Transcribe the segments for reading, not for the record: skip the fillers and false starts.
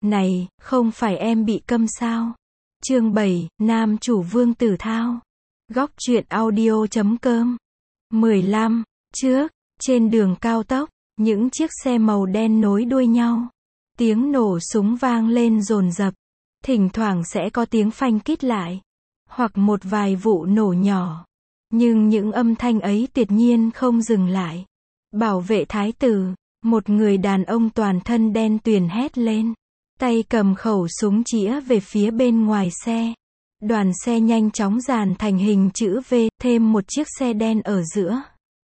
Này, không phải em bị câm sao? Chương 7, nam chủ Vương Tử Thao. Góc truyện audio.com. 15. Trước, trên đường cao tốc, những chiếc xe màu đen nối đuôi nhau. Tiếng nổ súng vang lên dồn dập. Thỉnh thoảng sẽ có tiếng phanh kít lại. Hoặc một vài vụ nổ nhỏ. Nhưng những âm thanh ấy tuyệt nhiên không dừng lại. Bảo vệ thái tử, một người đàn ông toàn thân đen tuyền hét lên. Tay cầm khẩu súng chĩa về phía bên ngoài xe. Đoàn xe nhanh chóng dàn thành hình chữ V, thêm một chiếc xe đen ở giữa.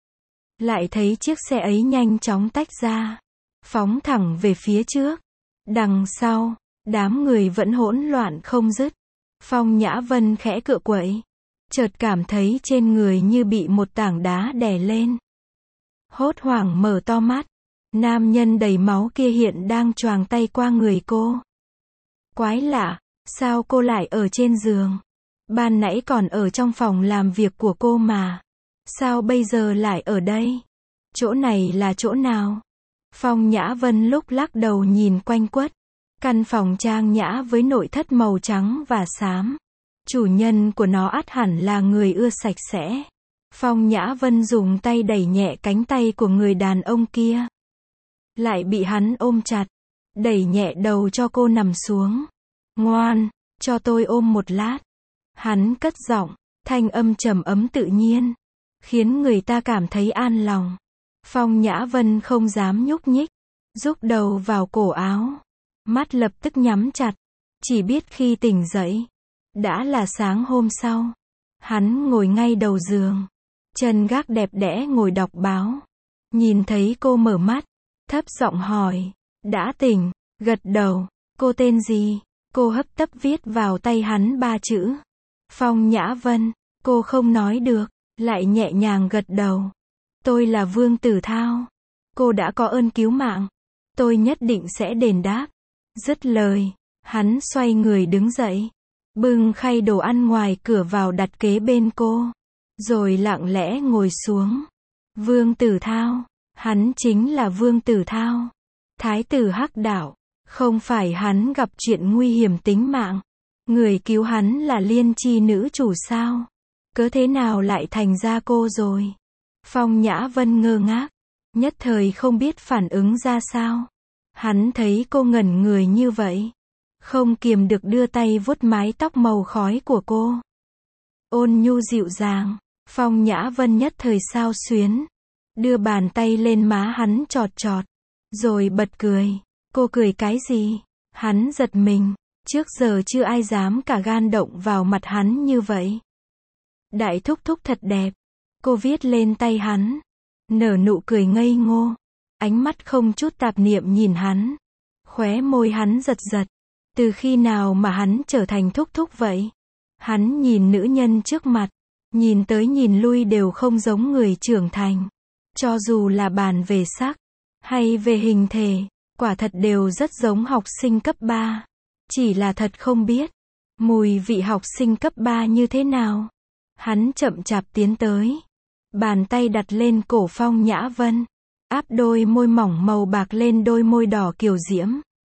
Lại thấy chiếc xe ấy nhanh chóng tách ra, phóng thẳng về phía trước. Đằng sau, đám người vẫn hỗn loạn không dứt. Phong Nhã Vân khẽ cựa quậy, chợt cảm thấy trên người như bị một tảng đá đè lên. Hốt hoảng mở to mắt. Nam nhân đầy máu kia hiện đang choàng tay qua người cô. Quái lạ, sao cô lại ở trên giường? Ban nãy còn ở trong phòng làm việc của cô mà. Sao bây giờ lại ở đây? Chỗ này là chỗ nào? Phong Nhã Vân lúc lắc đầu nhìn quanh quất. Căn phòng trang nhã với nội thất màu trắng và xám. Chủ nhân của nó ắt hẳn là người ưa sạch sẽ. Phong Nhã Vân dùng tay đẩy nhẹ cánh tay của người đàn ông kia. Lại bị hắn ôm chặt, đẩy nhẹ đầu cho cô nằm xuống. Ngoan, cho tôi ôm một lát. Hắn cất giọng, thanh âm trầm ấm tự nhiên, khiến người ta cảm thấy an lòng. Phong Nhã Vân không dám nhúc nhích, rúc đầu vào cổ áo, mắt lập tức nhắm chặt, chỉ biết khi tỉnh dậy, đã là sáng hôm sau. Hắn ngồi ngay đầu giường, chân gác đẹp đẽ ngồi đọc báo. Nhìn thấy cô mở mắt, thấp giọng hỏi, đã tỉnh? Gật đầu. Cô tên gì? Cô hấp tấp viết vào tay hắn 3 chữ. Phong Nhã Vân. Cô không nói được, lại nhẹ nhàng gật đầu. Tôi là Vương Tử Thao. Cô đã có ơn cứu mạng. Tôi nhất định sẽ đền đáp. Dứt lời, hắn xoay người đứng dậy, bưng khay đồ ăn ngoài cửa vào đặt kế bên cô, rồi lặng lẽ ngồi xuống. Vương Tử Thao. Hắn chính là Vương Tử Thao, thái tử Hắc Đạo. Không phải hắn gặp chuyện nguy hiểm tính mạng. Người cứu hắn là Liên Chi nữ chủ sao? Cớ thế nào lại thành ra cô rồi? Phong Nhã Vân ngơ ngác, nhất thời không biết phản ứng ra sao. Hắn thấy cô ngẩn người như vậy, không kiềm được đưa tay vuốt mái tóc màu khói của cô. Ôn nhu dịu dàng, Phong Nhã Vân nhất thời xao xuyến. Đưa bàn tay lên má hắn chọt chọt, rồi bật cười. Cô cười cái gì? Hắn giật mình, trước giờ chưa ai dám cả gan động vào mặt hắn như vậy. Đại thúc thúc thật đẹp. Cô viết lên tay hắn, nở nụ cười ngây ngô, ánh mắt không chút tạp niệm nhìn hắn. Khóe môi hắn giật giật. Từ khi nào mà hắn trở thành thúc thúc vậy? Hắn nhìn nữ nhân trước mặt, nhìn tới nhìn lui đều không giống người trưởng thành. Cho dù là bàn về sắc, hay về hình thể, quả thật đều rất giống học sinh cấp 3. Chỉ là thật không biết, mùi vị học sinh cấp 3 như thế nào. Hắn chậm chạp tiến tới, bàn tay đặt lên cổ Phong Nhã Vân, áp đôi môi mỏng màu bạc lên đôi môi đỏ kiều diễm.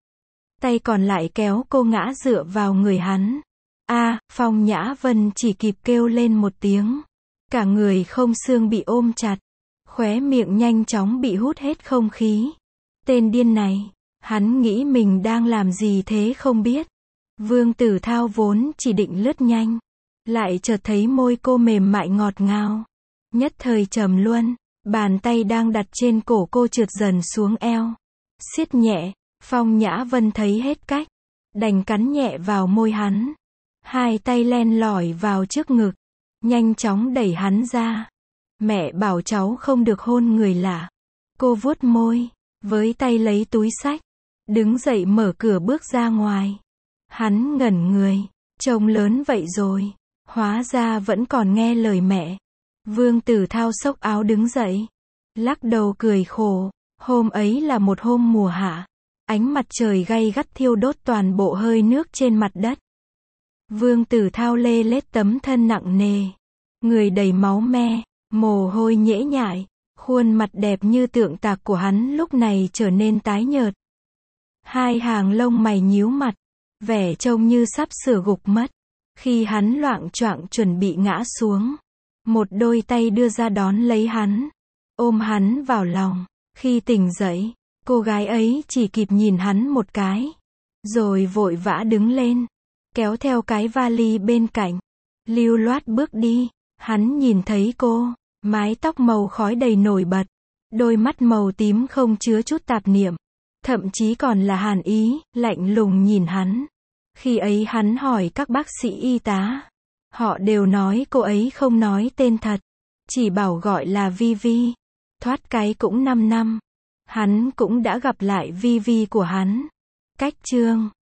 Tay còn lại kéo cô ngã dựa vào người hắn. Phong Nhã Vân chỉ kịp kêu lên một tiếng. Cả người không xương bị ôm chặt. Khóe miệng nhanh chóng bị hút hết không khí. Tên điên này, hắn nghĩ mình đang làm gì thế không biết. Vương Tử Thao vốn chỉ định lướt nhanh, lại chợt thấy môi cô mềm mại ngọt ngào. Nhất thời trầm luân, bàn tay đang đặt trên cổ cô trượt dần xuống eo. Siết nhẹ, Phong Nhã Vân thấy hết cách, đành cắn nhẹ vào môi hắn. Hai tay len lỏi vào trước ngực, nhanh chóng đẩy hắn ra. Mẹ bảo cháu không được hôn người lạ. Cô vuốt môi, với tay lấy túi xách, đứng dậy mở cửa bước ra ngoài. Hắn ngẩn người, trông lớn vậy rồi, hóa ra vẫn còn nghe lời mẹ. Vương Tử Thao xốc áo đứng dậy, lắc đầu cười khổ. Hôm ấy là một hôm mùa hạ, ánh mặt trời gay gắt thiêu đốt toàn bộ hơi nước trên mặt đất. Vương Tử Thao lê lết tấm thân nặng nề, người đầy máu me, mồ hôi nhễ nhại, khuôn mặt đẹp như tượng tạc của hắn lúc này trở nên tái nhợt. Hai hàng lông mày nhíu mặt, vẻ trông như sắp sửa gục mất. Khi hắn loạng choạng chuẩn bị ngã xuống, một đôi tay đưa ra đón lấy hắn, ôm hắn vào lòng. Khi tỉnh dậy, cô gái ấy chỉ kịp nhìn hắn một cái, rồi vội vã đứng lên, kéo theo cái vali bên cạnh, lưu loát bước đi. Hắn nhìn thấy cô, mái tóc màu khói đầy nổi bật, đôi mắt màu tím không chứa chút tạp niệm, thậm chí còn là hàn ý, lạnh lùng nhìn hắn. Khi ấy hắn hỏi các bác sĩ y tá, họ đều nói cô ấy không nói tên thật, chỉ bảo gọi là Vi. Thoát cái cũng 5 năm, hắn cũng đã gặp lại Vi của hắn. Cách chương